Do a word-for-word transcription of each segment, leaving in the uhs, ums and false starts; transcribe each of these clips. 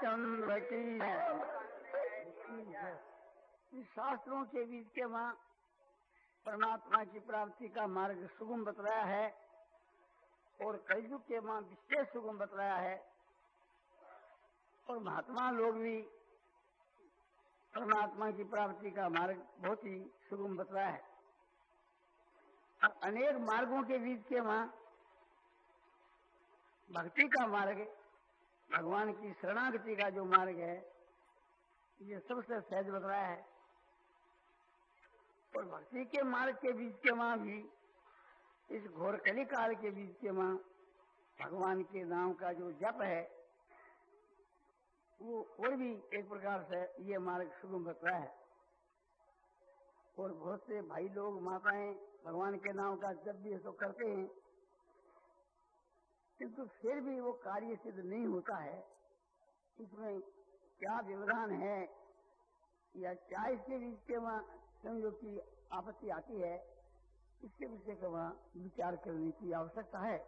रामचंद्र की शास्त्रों के बीच के वहाँ परमात्मा की प्राप्ति का मार्ग सुगम बतलाया है और कलयुग के वहाँ विशेष सुगम बतलाया है और महात्मा लोग भी परमात्मा की प्राप्ति का मार्ग बहुत ही सुगम बतलाया है। और अनेक मार्गों के बीच के वहाँ भक्ति का मार्ग, भगवान की शरणागति का जो मार्ग है, ये सबसे सहज बतलाया है। और भक्ति के मार्ग के बीच के वहाँ भी, इस घोर कली काल के बीच के वहाँ भगवान के नाम का जो जप है, वो और भी एक प्रकार से ये मार्ग सुगम बतलाया है। और बहुत से भाई लोग, माताएं भगवान के नाम का जप भी तो करते हैं, किंतु फिर भी वो कार्य सिद्ध नहीं होता है। इसमें क्या व्यवधान है या क्या इसके बीच के वहाँ समझो की आपत्ति आती है, इसके विषय का वहाँ विचार करने की आवश्यकता है।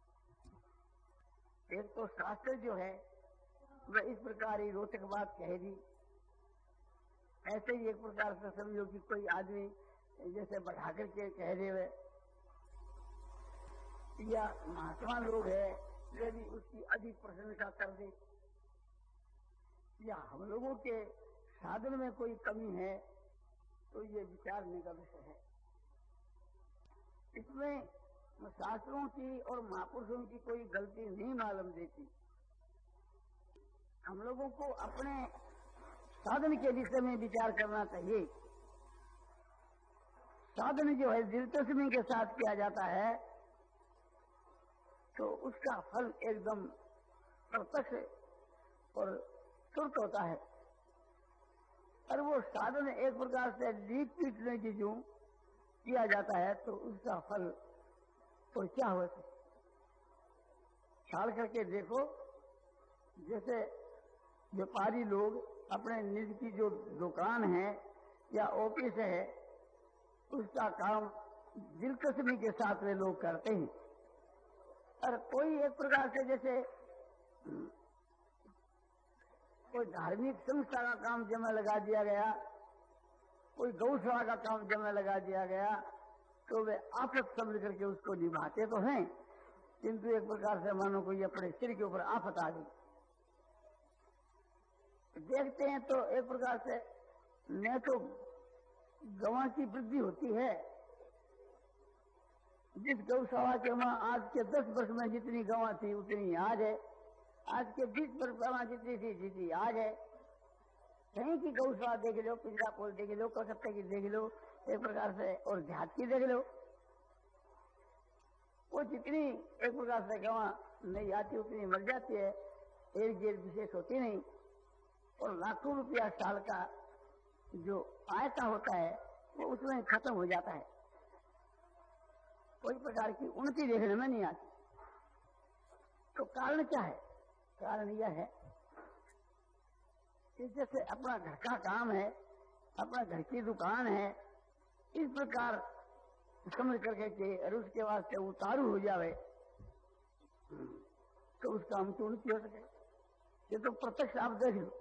एक तो शास्त्र जो है वह इस प्रकार ही रोचक बात कह दी, ऐसे ही एक प्रकार से समझो कि कोई आदमी जैसे बढ़ा करके कह दे, या महात्मा लोग है यदि उसकी अधिक प्रशंसा कर दे, या हम लोगों के साधन में कोई कमी है, तो ये विचारने का विषय है। इसमें शास्त्रों की और महापुरुषों की कोई गलती नहीं मालूम देती। हम लोगों को अपने साधन के विषय में विचार करना चाहिए। साधन जो है दिलचस्पी के साथ किया जाता है तो उसका फल एकदम प्रत्यक्ष और तुरंत होता है। और वो साधन एक प्रकार से लीक पीटने की जो किया जाता है तो उसका फल तो क्या होता है। ख्याल करके देखो, जैसे व्यापारी लोग अपने निज की जो दुकान है या ऑफिस है, उसका काम दिलचस्पी के साथ वे लोग करते हैं। और कोई एक प्रकार से जैसे कोई धार्मिक संस्था का काम जमा लगा दिया गया, कोई गौशाला का काम जमा लगा दिया गया, तो वे आफत समझ करके उसको निभाते तो हैं, किंतु एक प्रकार से मानो कोई अपने सिर के ऊपर आफत आ गई। देखते हैं तो एक प्रकार से न तो गवां की वृद्धि होती है, जिस गौशाला के वहां आज के दस वर्ष में जितनी गवां थी उतनी आज है, आज के बीस वर्ष पहला जितनी थी जितनी आज है। कहीं की गौशाला देख लो, पिंजरापुर देख लो, कलकत्ता की देख लो, एक प्रकार से और देहात की देख लो, वो जितनी एक प्रकार से गवां नहीं आती उतनी मर जाती है, एक जेल विशेष होती नहीं। और लाखों रुपया साल का जो आय का होता है वो उसमें खत्म हो जाता है, कोई प्रकार की उन्नति देखने में नहीं आती। तो कारण क्या है? कारण यह है कि जैसे अपना घर का काम है, अपना घर की दुकान है, इस प्रकार समझ करके के और उसके वास्ते उतारू हो जावे तो उसका हम तो उन्नति हो सके। ये तो प्रत्यक्ष आप देख लो,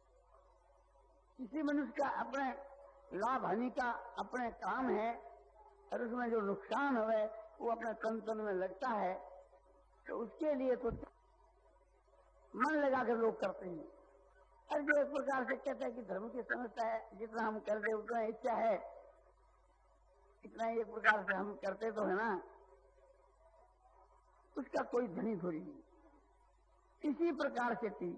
किसी मनुष्य का अपने लाभ हानि का अपने काम है और उसमें जो नुकसान हुए वो अपने तन तन में लगता है, तो उसके लिए तो मन लगाकर लोग करते हैं। और जो एक प्रकार से कहते हैं कि धर्म की समझता है, जितना हम कर दे उतना इच्छा है, इतना एक प्रकार से हम करते तो है ना, उसका कोई धनी थोड़ी नहीं। इसी प्रकार से थी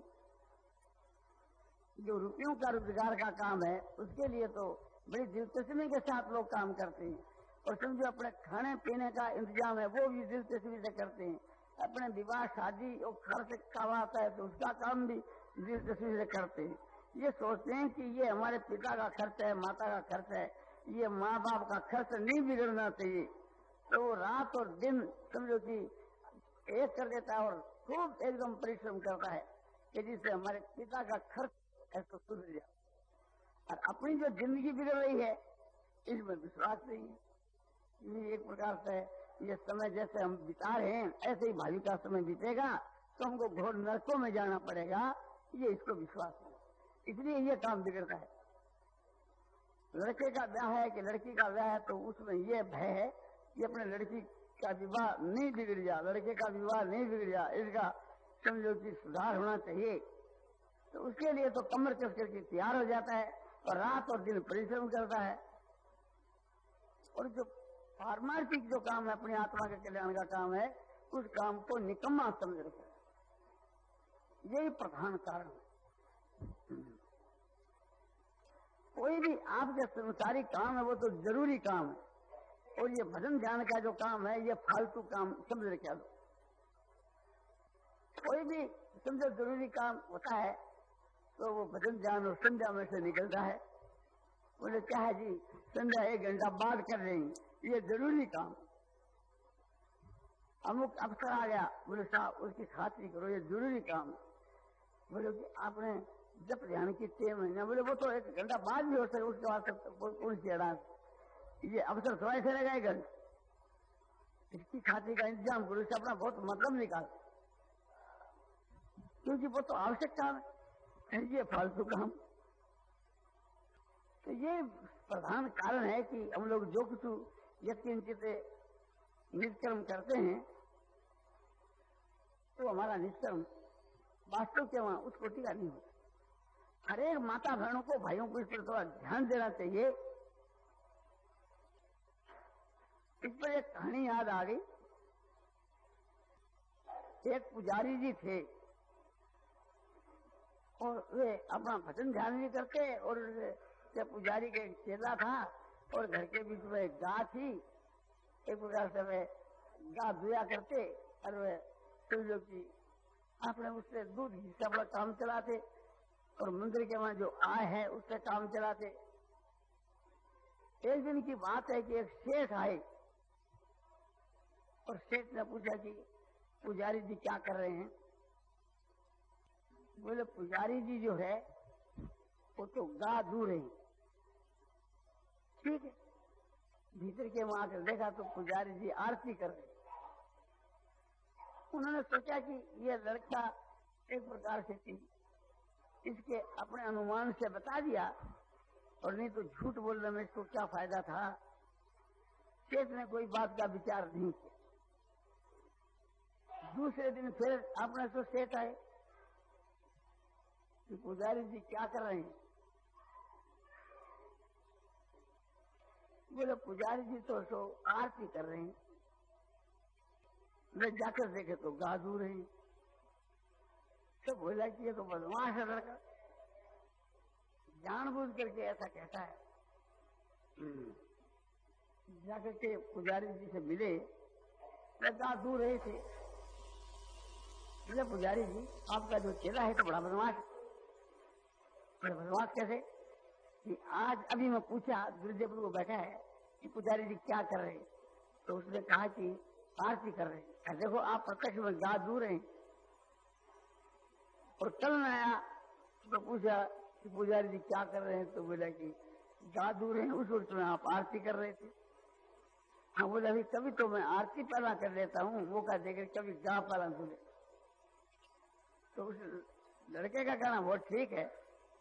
जो रुपयों का रोजगार का काम है, उसके लिए तो बड़ी दिलचस्पी के साथ लोग काम करते हैं। और समझो अपने खाने पीने का इंतजाम है वो भी दिलचस्पी से करते हैं। अपने विवाह शादी और खर्च करवाता है तो उसका काम भी दिलचस्पी से करते हैं। ये सोचते हैं कि ये हमारे पिता का खर्च है, माता का खर्च है, ये माँ बाप का खर्च नहीं बिगड़ना चाहिए। तो वो रात और दिन समझो कि एक कर देता है और खूब एकदम परिश्रम करता है कि जिससे हमारे पिता का खर्च ऐसा सुधर जाए। और अपनी जो जिंदगी बिगड़ रही है इसमें विश्वास नहीं है। ये एक प्रकार से ये समय जैसे हम बिता रहे हैं ऐसे ही भावी का समय बीतेगा तो हमको घोर नरकों में जाना पड़ेगा, ये इसको विश्वास है, इसलिए ये काम बिगड़ता है। लड़के का ब्याह है कि लड़की का ब्याह है तो उसमें ये भय है कि अपने लड़की का विवाह नहीं बिगड़ जा, लड़के का विवाह नहीं बिगड़ जा, इसका समझो कि सुधार होना चाहिए। तो उसके लिए तो कमर कस करके तैयार हो जाता है और रात और दिन परिश्रम करता है। और जो पारमार्थिक जो काम है, अपनी आत्मा के कल्याण का काम है, उस काम को निकम्मा समझ रखा है। यही प्रधान कारण है। कोई भी आपके संसारिक काम है वो तो जरूरी काम है, और ये भजन ध्यान का जो काम है ये फालतू काम समझ रखा दो। कोई भी समझो जरूरी काम होता है तो वो भजन ध्यान और संध्या में से निकलता है। बोले क्या है जी, संध्या एक घंटा बाद कर रही, ये जरूरी काम। अमुक अवसर आ गया, बोले साहब उसकी खातिर करो, ये जरूरी काम। बोले कि आपने जब ध्यान की छह महीना, बोले वो तो एक घंटा बाद भी हो सके, उसके बाद कौन सी अड़ान, ये अवसर थोड़ा ऐसे रहेगा, इसकी खातिर का इंतजाम करो, इससे अपना बहुत मतलब निकाल, क्योंकि वो तो आवश्यक काम है, ये फालतू काम। तो ये प्रधान कारण है कि हम लोग जो कुछ यत्किंचित निष्कर्म करते हैं तो हमारा निष्कर्म वास्तव के वहां उस कोटि का नहीं होता। हर एक माता बहनों को, भाइयों को इस पर थोड़ा ध्यान देना चाहिए। इस पर एक कहानी याद आ गई। एक पुजारी जी थे और वे अपना भजन ध्यान नहीं करते, और के पुजारी के चेला था और घर के बीच में एक गाय थी। एक प्रकार से वे गाय दुया करते और वे समझो कि आपने उससे दूध घी से अपना काम चलाते और मंदिर के वहां जो आय है उससे काम चलाते। एक दिन की बात है कि एक सेठ आए और सेठ ने पूछा कि पुजारी जी क्या कर रहे हैं। बोले पुजारी जी जो है वो तो गा दूर है। ठीक है, भीतर के वहां आकर देखा तो पुजारी जी आरती कर रहे। उन्होंने सोचा कि ये लड़का एक प्रकार से थी, इसके अपने अनुमान से बता दिया, और नहीं तो झूठ बोलने में इसको क्या फायदा था। सेठ ने कोई बात का विचार नहीं किया। दूसरे दिन फिर अपने तो सेठ आए कि पुजारी जी क्या कर रहे हैं। बोले पुजारी जी तो सो आरती कर रहे हैं। मैं जाकर देखे तो गा दू रहे हैं। तो बोला कि ये तो बदमाश है लड़का, जानबूझ करके ऐसा कहता है। जाकर के पुजारी जी से मिले, मैं गा दू रहे थे। बोले पुजारी जी आपका जो चेला है तो बड़ा बदमाश है। बड़ा बदमाश कैसे? कि आज अभी मैं पूछा, गुरुदेव को बैठा है कि पुजारी जी क्या कर रहे हैं, तो उसने कहा कि आरती कर रहे हैं। देखो आप प्रत्यक्ष में गा दू रहे हैं। और कल मैं आया तो पूछा कि पुजारी जी क्या कर रहे हैं, तो बोला कि गा दू रहे हैं। उस वक्त में आप आरती कर रहे थे। हाँ, बोला अभी कभी तो मैं आरती पहला कर लेता हूँ, मौका देकर कभी गा पहला दू ले। तो उस लड़के का कहना बहुत ठीक है,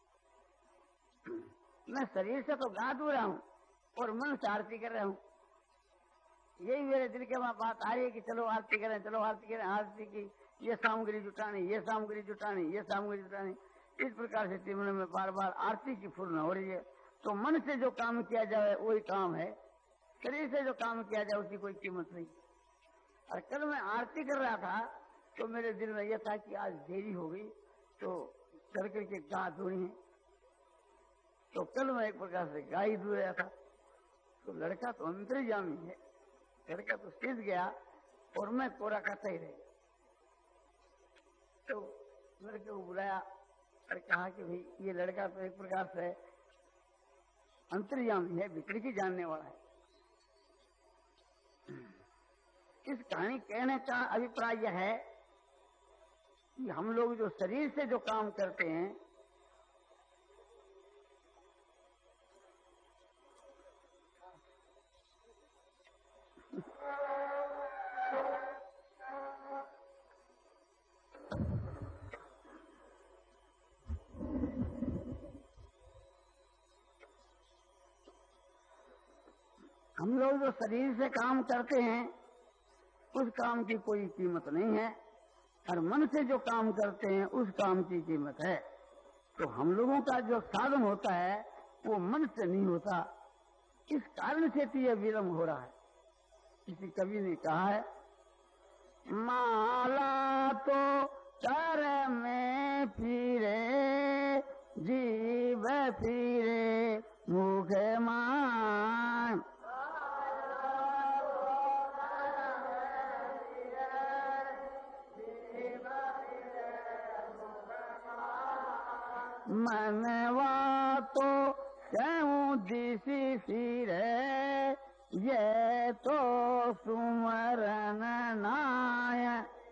मैं शरीर से तो गा दू रहा हूँ और मन से आरती कर रहा हूँ। यही मेरे दिल के वहां बात आ रही है कि चलो आरती करें, चलो आरती करें। आरती की ये सामग्री जुटानी, ये सामग्री जुटानी, ये सामग्री जुटानी, इस प्रकार से जीवन में बार बार आरती की फूर्न हो रही है। तो मन से जो काम किया जाए वही काम है, शरीर से जो काम किया जाए उसकी कोई कीमत नहीं। और कल मैं आरती कर रहा था तो मेरे दिल में यह था कि आज देरी हो गई तो चल करके गा धोनी है। तो कल मैं एक प्रकार से गा ही धो रहा था। तो लड़का तो अंतर्यामी है, लड़का तो सीध गया और मैं कोरा खाता ही रह। तो लड़के को बुलाया और कहा कि भाई ये लड़का तो एक प्रकार से अंतर्यामी है, भीतर की जानने वाला है। इस कहानी कहने का अभिप्राय यह है कि हम लोग जो शरीर से जो काम करते हैं हम लोग जो शरीर से काम करते हैं उस काम की कोई कीमत नहीं है, और मन से जो काम करते हैं उस काम की कीमत है। तो हम लोगों का जो साधन होता है वो मन से नहीं होता, इस कारण से तो यह विलम्ब हो रहा है। किसी कवि ने कहा है, माला तो कर में फिरे, जीव फिरे मुख मान। मनवा तो क्यों दिसी फिरे, ये तो सुमरन नाय।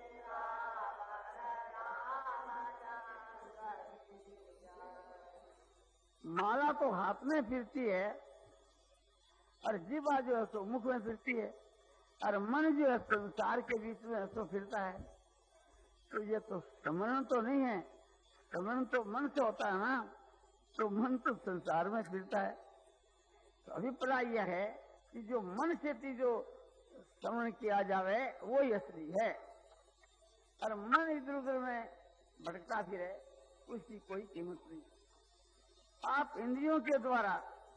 माला तो हाथ में फिरती है और जीवा जो है सो मुख में फिरती है, और मन जो है संसार के बीच में सो फिरता है। तो ये तो स्मरण तो नहीं है, स्मरण तो मन से होता है ना, तो मन तो संसार में फिरता है। तो अभिप्राय यह है कि जो मन से थी जो श्रवण किया जावे वो ही असली है, और मन इधर उधर में भटकता फिरे उसकी कोई कीमत नहीं। आप इंद्रियों के द्वारा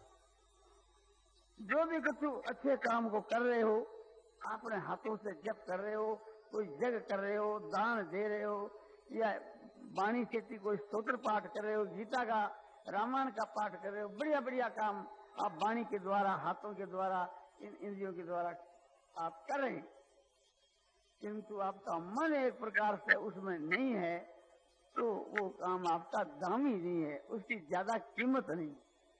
जो भी कुछ अच्छे काम को कर रहे हो, अपने हाथों से जप कर रहे हो, कोई जग कर रहे हो, दान दे रहे हो, या वाणी से कोई स्तोत्र पाठ कर रहे हो, गीता का रामायण का पाठ कर रहे हो, बढ़िया बढ़िया काम आप वाणी के द्वारा, हाथों के द्वारा, इन इंद्रियों के द्वारा आप कर रहे हैं, किंतु आपका मन एक प्रकार से उसमें नहीं है, तो वो काम आपका दामी नहीं है, उसकी ज्यादा कीमत नहीं।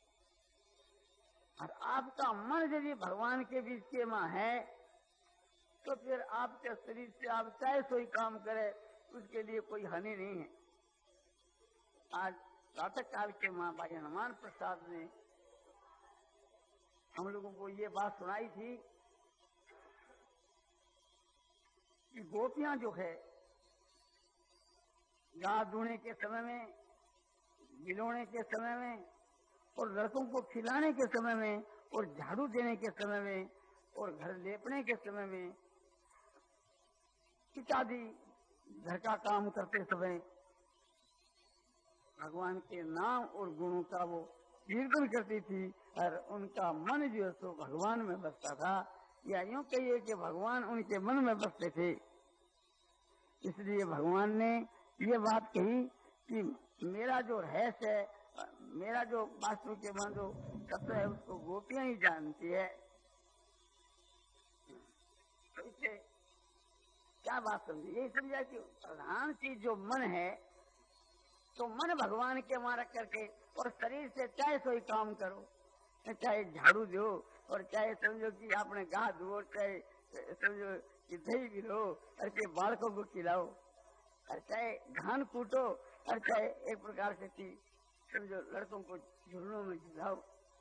और आपका मन यदि भगवान के बीच के मां है तो फिर आपके शरीर से आप चाहे सोई काम करे उसके लिए कोई हानि नहीं है। आज प्रातः काल के मां भाई हनुमान प्रसाद ने हम लोगों को ये बात सुनाई थी कि गोपियां जो है गाय दूने के समय में, बिलोने के समय में, और लड़कों को खिलाने के समय में, और झाड़ू देने के समय में, और घर लेपने के समय में, इत्यादि घर का काम करते समय भगवान के नाम और गुणों का वो कीर्तन करती थी, और उनका मन जो है सो भगवान में बसता था, या यूं कहिए कि भगवान उनके मन में बसते थे। इसलिए भगवान ने ये बात कही कि मेरा जो रहस्य है, मेरा जो वास्तु के मन जो तत्व है उसको गोपियां ही जानती है। तो इससे क्या बात समझी, यही समझा कि प्रधान चीज जो मन है, तो मन भगवान के मारा करके, और शरीर से चाहे सोई काम करो, चाहे झाड़ू दो, और चाहे समझो कि आपने गाह दो, और चाहे समझो कि दही भी लो, और चाहे बालकों को खिलाओ, और चाहे धान कूटो, और चाहे एक प्रकार से चीज समझो लड़कों को झुलनों में झुलाओ,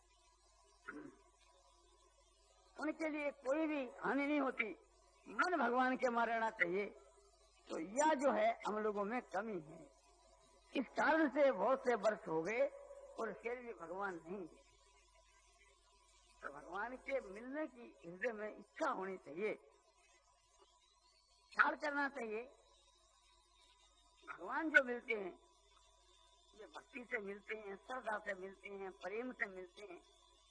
उनके लिए कोई भी हानि नहीं होती। मन भगवान के मारे रहना चाहिए। तो यह जो है हम लोगों में कमी है, इस कारण से बहुत से वर्ष हो गए और फिर भी भगवान नहीं है। तो भगवान के मिलने की हृदय में इच्छा होनी चाहिए, ख्याल करना चाहिए। भगवान जो मिलते हैं ये भक्ति से मिलते हैं, श्रद्धा से मिलते हैं, प्रेम से मिलते हैं,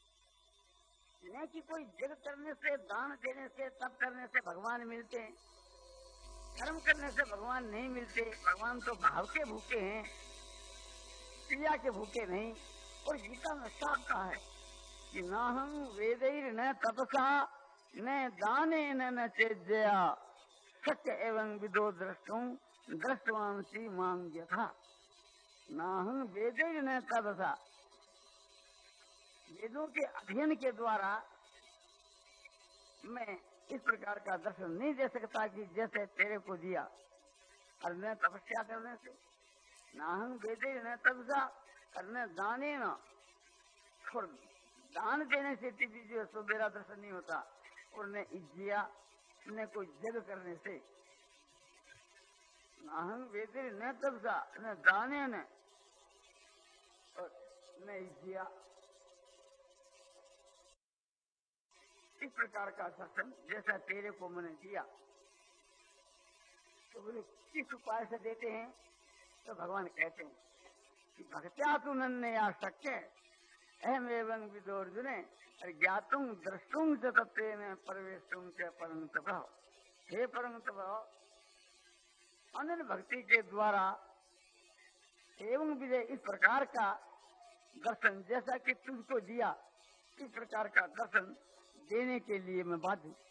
न कि कोई जग करने से, दान देने से, तप करने से भगवान मिलते हैं। कर्म करने से भगवान नहीं मिलते। भगवान तो भाव के भूखे हैं, क्रिया के भूखे नहीं। और गीता में साफ कहा है कि न हम वेदैर न तपसा न दाने न चेज्या सत्य एवं विदो दृष्टुम दृष्टवांसी मांग यथा। न हम वेदैर न तपसा, वेदों के अध्ययन के द्वारा मैं इस प्रकार का दर्शन नहीं दे सकता कि जैसे तेरे को दिया, और न तपस्या करने से, न हम वेदे न तपसा, और न दाने न, और दान देने से भी जो सो मेरा दर्शन नहीं होता, और न इज्जिया, न कोई जग करने से। न हम वेदे न तपसा न दाने न, और न इज्जिया। इस प्रकार का दर्शन जैसा तेरे को मैंने दिया। तो बोले किस उपाय से देते हैं? तो भगवान कहते हैं कि भक्त्या तु नन्ने या शक्य अहम एवं विदोर्जुने ज्ञातुं द्रष्टुं च तत्वेन प्रवेशुं च परंतप। हे परंतप, अनन्य भक्ति के द्वारा एवं विजय इस प्रकार का दर्शन जैसा कि तुझको दिया, इस प्रकार का दर्शन देने के लिए मैं बाध्य हूँ।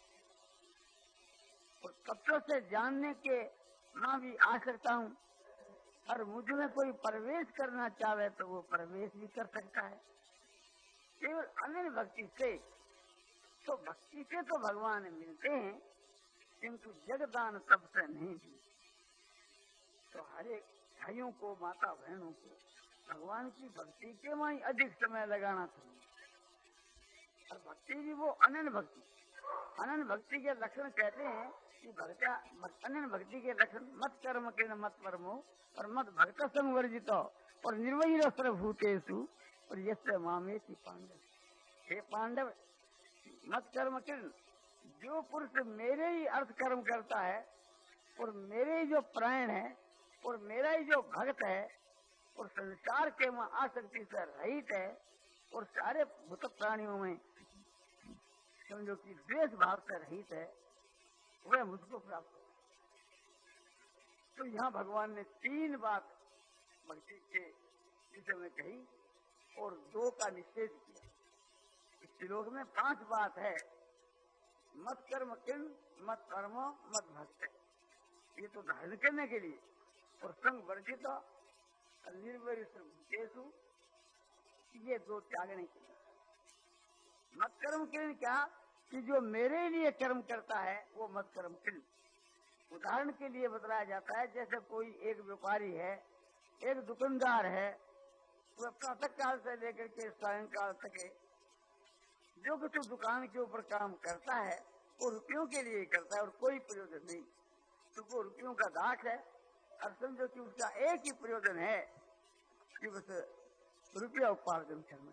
और तत्व से जानने के मैं भी आ सकता हूँ, और मुझ में कोई प्रवेश करना चाहे तो वो प्रवेश भी कर सकता है केवल अनन्य भक्ति से। तो भक्ति से तो भगवान मिलते हैं, किंतु जगदान सबसे नहीं भी। तो हर एक भाइयों को, माता बहनों को भगवान की भक्ति के में ही अधिक समय लगाना चाहिए। और भक्ति भी वो अनन्य भक्ति, अनन्य भक्ति के लक्षण कहते हैं कि भक्त्या अनन्य भक्ति के लक्षण मत कर्म के मत परमो और मत भक्त संवर्जित और निर्वैर सर्वभूतेषु और यस्य मामेति पांडव। हे पांडव, मत कर्म किरण, जो पुरुष मेरे ही अर्थ कर्म करता है और मेरे ही जो प्राण है और मेरा ही जो भक्त है और संसार के में आसक्ति से रहित है और सारे भूत प्राणियों में समझो कि द्वेष भाव से रहित है, वह मुझको प्राप्त हो। तो यहाँ भगवान ने तीन बात भक्ति के विषय में कही और दो का निषेध किया। इस श्लोक में पांच बात है, मत कर्म किन, मत कर्म, मत भक्त, ये तो धारण करने के लिए, और संग वर्जित निर्वैर सर्वभूतेषु, ये दो त्यागने के लिए। मत कर्म किन क्या कि जो मेरे लिए कर्म करता है वो मत कर्म किन। उदाहरण के लिए बतलाया जाता है, जैसे कोई एक व्यापारी है, एक दुकानदार है, वह प्रातः काल से लेकर के सायंकाल तक जो कुछ दुकान के ऊपर काम करता है वो रुपयों के लिए करता है और कोई प्रयोजन नहीं। तो वो रुपयों का दाख है, और समझो कि उसका एक ही प्रयोजन है कि बस रुपया उपार्जन करना।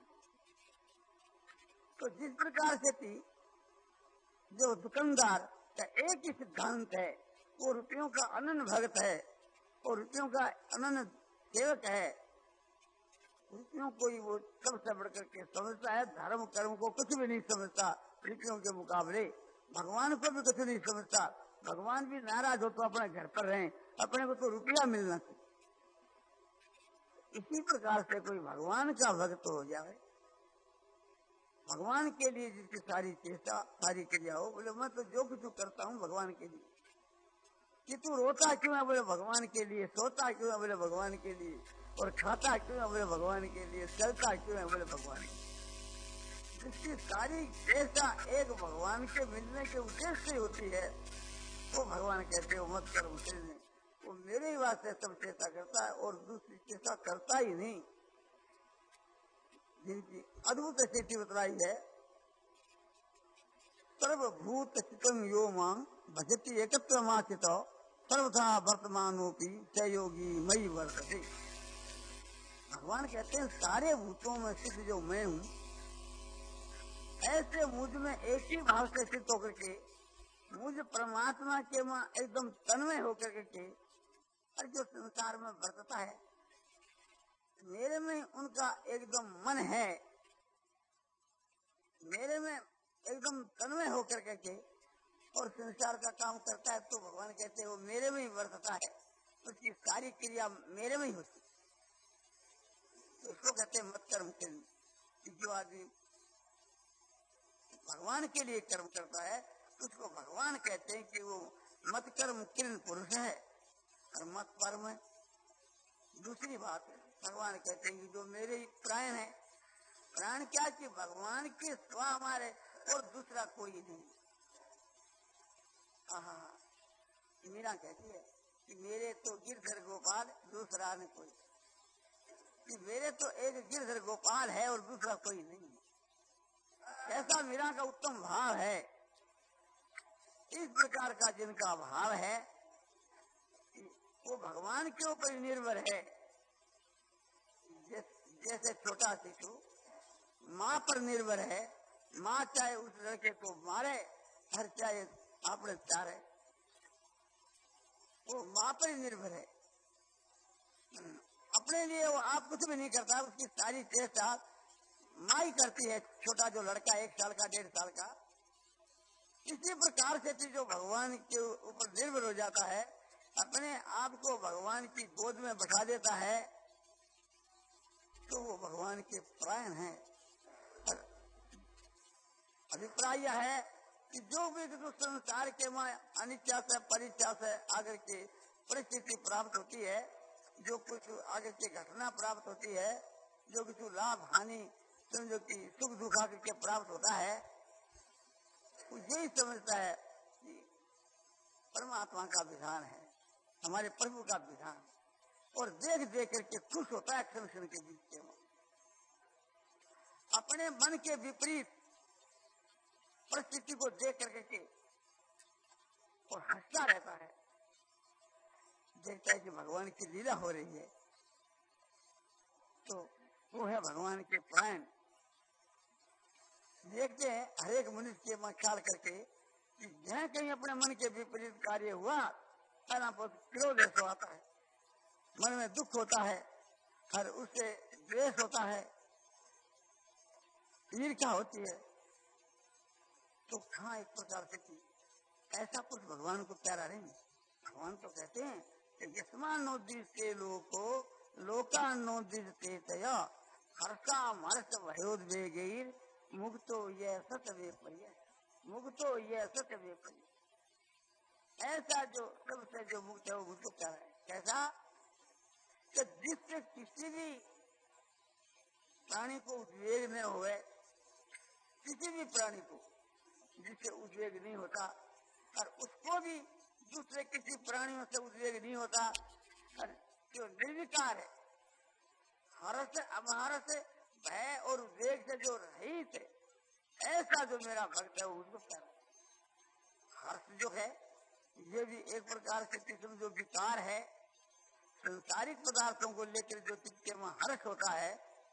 तो जिस प्रकार से थी जो दुकानदार का एक ही सिद्धांत है, वो रुपयों का अनन्य भक्त है और रुपयों का अनन्य सेवक है, रुपयों को ही वो सबसे बढ़कर के समझता है, धर्म कर्म को कुछ भी नहीं समझता रुपयों के मुकाबले, भगवान को भी कुछ नहीं समझता। भगवान भी नाराज हो तो अपने घर पर रहें, अपने को तो रुपया मिलना चाहिए। इसी प्रकार से कोई भगवान का भक्त हो जाए, भगवान के लिए जिसकी सारी चेष्टा सारी क्रिया हो, बोले मैं तो जो कुछ करता हूँ भगवान के लिए। कि तू रोता क्यों है? बोले भगवान के लिए। सोता क्यों है? बोले भगवान के लिए। और खाता क्यों है? बोले भगवान के लिए। चलता क्यों है? बोले भगवान के लिए। जिसकी सारी चेष्टा एक भगवान के मिलने के उद्देश्य से होती है, वो भगवान कहते हो मत कर मुझे, वो मेरे ही वास्ते सब चेष्टा करता है और दूसरी चेष्टा करता ही नहीं। जिनकी अद्भुत स्थिति बतलाई है, सर्वभूत चितम यो मां भजति एकत्र माचित सर्वथा वर्तमानोपि सहयोगी मई वर्तते। भगवान कहते हैं सारे भूतों में स्थित जो मैं हूँ, ऐसे मुझ में एक ही भाव से स्थित होकर के मुझ परमात्मा के मां एकदम तन्मय होकर के और जो संसार में वर्तता है, मेरे में उनका एकदम मन है, मेरे में एकदम तन्मय होकर के और संसार का काम करता है। तो भगवान कहते हैं वो मेरे में ही वर्तता है, उसकी सारी क्रिया मेरे में ही होती है। तो उसको कहते हैं मत कर्म किन। जो आदमी भगवान के लिए कर्म करता है उसको भगवान कहते हैं कि वो मत कर्म किन पुरुष है और मत परम है। दूसरी बात भगवान कहते हैं कि जो मेरे प्राण है, प्राण क्या कि भगवान के स्व हमारे और दूसरा कोई नहीं। हाँ, मीरा कहती है कि मेरे तो गिरधर गोपाल दूसरा न कोई, कि मेरे तो एक गिरधर गोपाल है और दूसरा कोई नहीं। ऐसा मीरा का उत्तम भाव है। इस प्रकार का जिनका भाव है वो भगवान के ऊपर निर्भर है। जैसे छोटा शिशु माँ पर निर्भर है, माँ चाहे उस लड़के को मारे, हर चाहे आपने चारे, वो माँ पर ही निर्भर है। अपने लिए वो आप कुछ भी नहीं करता, उसकी सारी चेष्टा माँ ही करती है। छोटा जो लड़का एक साल का, डेढ़ साल का, इसी प्रकार से जो भगवान के ऊपर निर्भर हो जाता है, अपने आप को भगवान की गोद में बैठा देता है, तो वो भगवान के प्राण है। अभिप्राय यह है कि जो भी जो संसार के में अनिच्छा से परीक्षा से आगे की परिस्थिति प्राप्त होती है, जो कुछ आगे की घटना प्राप्त होती है, जो कुछ लाभ हानि समझो कि सुख दुख आगे के प्राप्त होता है, वो यही समझता है कि परमात्मा का विधान है, हमारे प्रभु का विधान, और देख देख करके खुश होता है क्षण क्षण के बीच के। अपने मन के विपरीत परिस्थिति को देख करके के और हंसता रहता है, देखता है कि भगवान की लीला हो रही है, तो वो है भगवान के प्राण। देखते हैं हर एक मनुष्य के मन ख्याल करके कि जहाँ कहीं अपने मन के विपरीत कार्य हुआ, क्रोध ऐसा आता है, मन में दुख होता है, और उससे द्वेष होता है, ईर्ष्या होती है, तो कहाँ एक प्रकार से की ऐसा कुछ भगवान को प्यारा नहीं। भगवान तो कहते हैं कि यस्मानोदिष्टे लोको लोकानोदिष्टे तया हर्षा मर्ष भयोद्वेगैर मुक्तो ये सत वेपर्य, मुक्तो ये सत वेपर्य। ऐसा जो सबसे जो मुक्त है वो मुझको प्यारा है। कैसा कि जिससे किसी भी प्राणी को उद्वेग न हुए, किसी भी प्राणी को जिससे उद्वेग नहीं होता, और उसको भी दूसरे किसी प्राणियों से उद्वेग नहीं होता, और जो निर्विकार है, हर्ष अमहर्ष भय और उद्वेग से जो रहित है, ऐसा जो मेरा भक्त है वो उसको प्यारा है। हर्ष जो है ये भी एक प्रकार से किस्म जो विकार है, संसारिक पदार्थों को लेकर जो चित्त के वहां हर्ष होता है,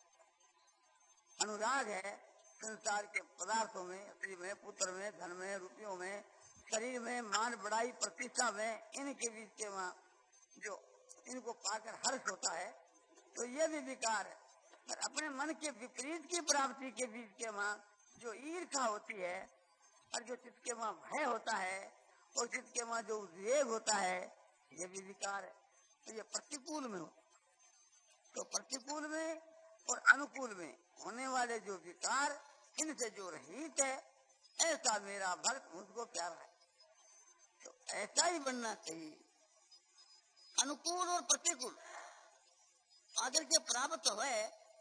अनुराग है संसार के पदार्थों में, स्त्री में, पुत्र में, धन में, रुपयों में, शरीर में, मान बढ़ाई प्रतिष्ठा में, इनके बीच के वहाँ जो इनको पाकर हर्ष होता है, तो ये भी विकार है। और अपने मन के विपरीत की प्राप्ति के बीच के वहाँ जो ईर्ष्या होती है, और जो चित्त के वहाँ भय होता है, और चित्त के वहाँ जो उद्वेग होता है, ये भी विकार है। तो ये प्रतिकूल में हो, तो प्रतिकूल में और अनुकूल में होने वाले जो विकार, इनसे जो रहित है, ऐसा मेरा भक्त मुझको प्यारा है। तो ऐसा ही बनना चाहिए। अनुकूल और प्रतिकूल आदर के प्राप्त है,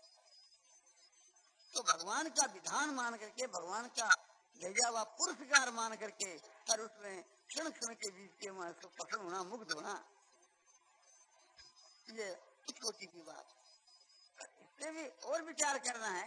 तो भगवान का विधान मान करके, भगवान का भेजा हुआ पुरस्कार मान करके, और उसमें क्षण क्षण के बीच के वहां उसको पसंद होना, मुग्ध होना, ये उत्कोटि की बात। इससे भी और विचार करना है।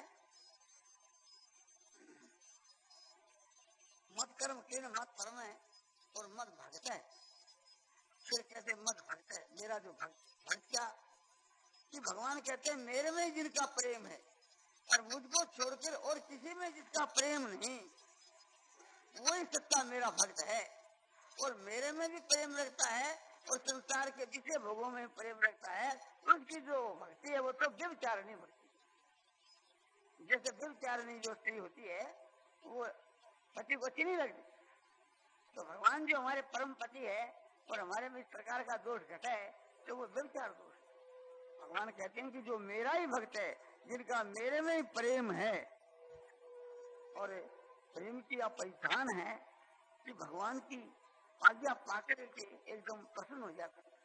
मत कर्म के मत परम है और मत भक्त है। फिर कहते मत भक्त है, मेरा जो भक्त भक्त क्या कि भगवान कहते हैं मेरे में जिनका प्रेम है, और मुझको छोड़कर और किसी में जिसका प्रेम नहीं, वही सच्चा मेरा भक्त है। और मेरे में भी प्रेम रखता है, और संसार के विषय भोगों में प्रेम रखता है, उसकी जो भक्ति है वो तो व्यभिचारिणी भक्ति। जैसे व्यभिचारिणी जो स्त्री होती है वो पति को अच्छी नहीं लगती, तो भगवान जो हमारे परम पति है और हमारे में इस प्रकार का दोष घटा है, तो वो व्यभिचार दोष। भगवान कहते हैं कि जो मेरा ही भक्त है, जिनका मेरे में ही प्रेम है, और प्रेम की यह पहचान है कि भगवान की आज्ञा पाकर के एकदम प्रसन्न हो जाता है।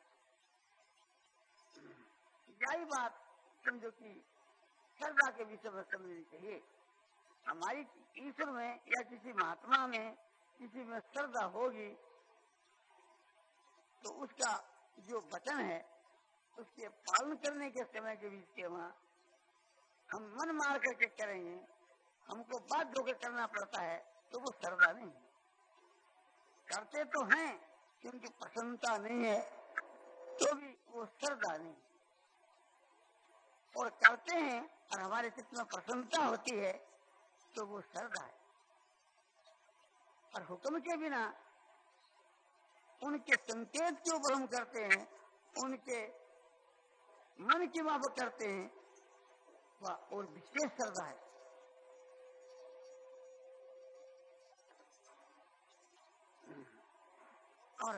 यही बात समझो कि श्रद्धा के विषय में समझनी चाहिए। हमारी ईश्वर में या किसी महात्मा में किसी में श्रद्धा होगी, तो उसका जो वचन है उसके पालन करने के समय के बीच के वहाँ हम मन मार करके करेंगे, हमको बाध्य होकर करना पड़ता है, तो वो श्रद्धा नहीं है। करते तो हैं क्योंकि प्रसन्नता नहीं है, तो भी वो श्रद्धा नहीं। और करते हैं और हमारे चित्त में प्रसन्नता होती है, तो वो श्रद्धा है। और हुक्म के बिना उनके संकेत के ऊपर हम करते हैं, उनके मन की माफक करते हैं, वह और विशेष श्रद्धा है। और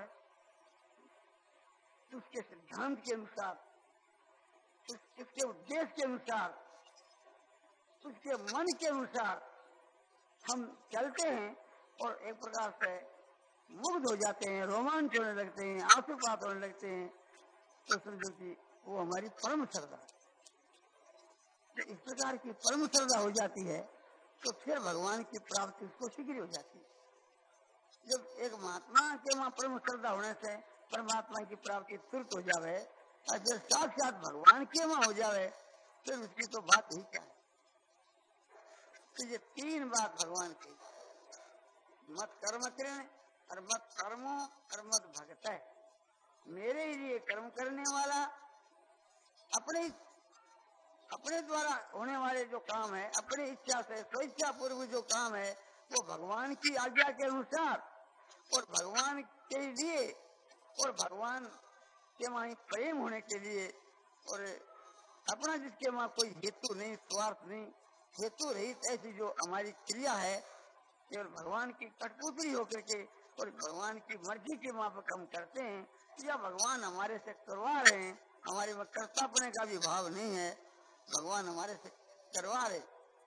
उसके सिद्धांत के अनुसार, उस, उसके उद्देश्य के अनुसार, उसके मन के अनुसार हम चलते हैं और एक प्रकार से मुग्ध हो जाते हैं, रोमांच होने लगते हैं, आंसुपात होने लगते हैं। तो समझो कि वो हमारी परम श्रद्धा है। तो इस प्रकार की परम श्रद्धा हो जाती है तो फिर भगवान की प्राप्ति उसको शीघ्र हो जाती है। जब एक महात्मा के वहां परम श्रद्धा होने से परमात्मा की प्राप्ति तुरंत हो जावे और जब साक्षात भगवान के वहां हो जावे फिर उसकी तो बात ही क्या है। तो ये तीन बात भगवान की, मत कर्म करें और मत कर्मों और मत भगत है। मेरे लिए कर्म करने वाला अपने अपने द्वारा होने वाले जो काम है, अपनी इच्छा से स्वेच्छा पूर्वक जो काम है, वो भगवान की आज्ञा के अनुसार और भगवान के लिए और भगवान के वहां प्रेम होने के लिए, और अपना जिसके वहां कोई हेतु नहीं, स्वार्थ नहीं, हेतु रहित ऐसी जो हमारी क्रिया है, केवल भगवान की कठपुतली होकर के और भगवान की मर्जी के माफक हम करते हैं, या भगवान हमारे से करवा रहे हैं, हमारे में कर्तापने का भी भाव नहीं है, भगवान हमारे से करवा रहे,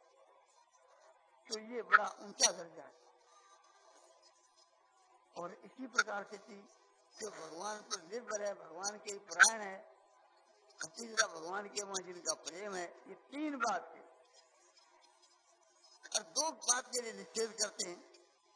तो ये बड़ा ऊंचा दर्जा है। और इसी प्रकार से जो भगवान पर निर्भर है, भगवान के परायण है, तीसरा भगवान के वहां जिनका प्रेम है, ये तीन बात है। और दो बात के लिए निषेध करते हैं,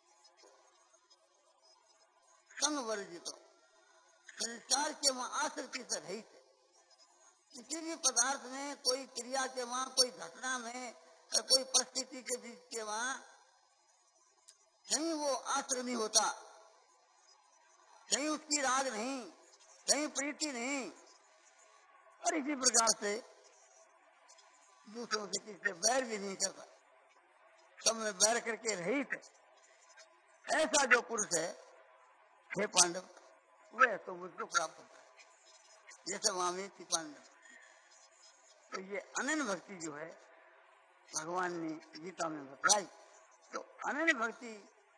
संग वर्जित, संसार के वहां आसक्ति से रहित है। किसी भी पदार्थ में, कोई क्रिया के वहां, कोई घटना में, कोई परिस्थिति के बीच के वहां कहीं वो आश्रय नहीं होता, कहीं उसकी राग नहीं, कहीं प्रीति नहीं। और इसी प्रकार से दूसरों से किसी से बैर भी नहीं करता, सब में बैर करके रहित है। ऐसा जो पुरुष है, हे पांडव, वह तो मुझको प्राप्त होता है, जैसे वहां में थी पांडव। तो ये अनन्य भक्ति जो है भगवान ने गीता में बताई, तो अनन्य भक्ति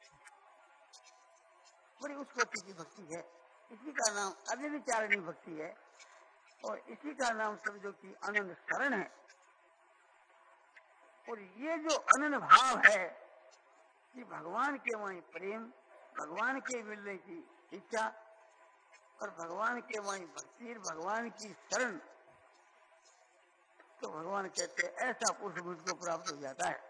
बड़ी उस कोटि की भक्ति है। इसी का नाम अव्यभिचारिणी भक्ति है और इसी का नाम समझो कि अनन्य शरण है। और ये जो अनन्य भाव है कि भगवान के वहीं प्रेम, भगवान के मिलने की इच्छा और भगवान के वहीं भक्ति, भगवान की शरण, तो भगवान कहते हैं ऐसा पुरुष मुझको प्राप्त हो जाता है।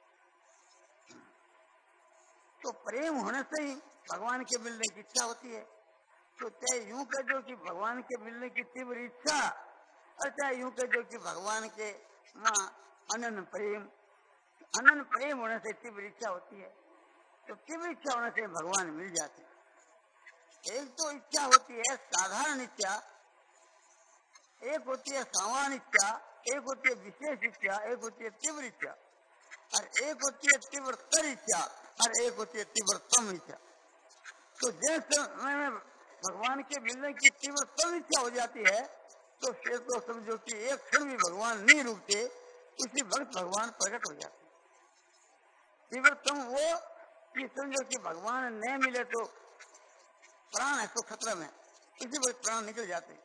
तो प्रेम होने से ही भगवान के मिलने की इच्छा होती है। तो चाहे यूं कह दो कि भगवान के मिलने की तीव्र इच्छा, और चाहे यूं कह दो कि भगवान के माँ अनन्य प्रेम, अनन्य प्रेम होने से तीव्र इच्छा होती है। तो तीव्र इच्छा होने से भगवान मिल जाते हैं। एक तो इच्छा होती है साधारण इच्छा, एक होती है सामान्य इच्छा, एक होती है विशेष इच्छा, एक होती है तीव्र इच्छा, और एक होती है तीव्रतर इच्छा, और एक होती है तीव्रतम इच्छा। तो जैसे में भगवान के मिलने की तीव्रतम इच्छा हो जाती है, तो फिर तो समझो कि एक क्षण भी भगवान नहीं रुकते, उसी वक्त भगवान प्रकट हो जाते। तीव्रतम वो कि समझो कि भगवान नहीं मिले तो प्राण है तो खतरा में, इसी वक्त प्राण निकल जाते।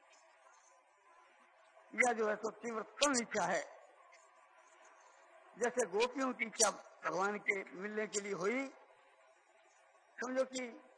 या जो है तो तीव्रतम इच्छा है, जैसे गोपियों की इच्छा भगवान के मिलने के लिए हुई, समझो कि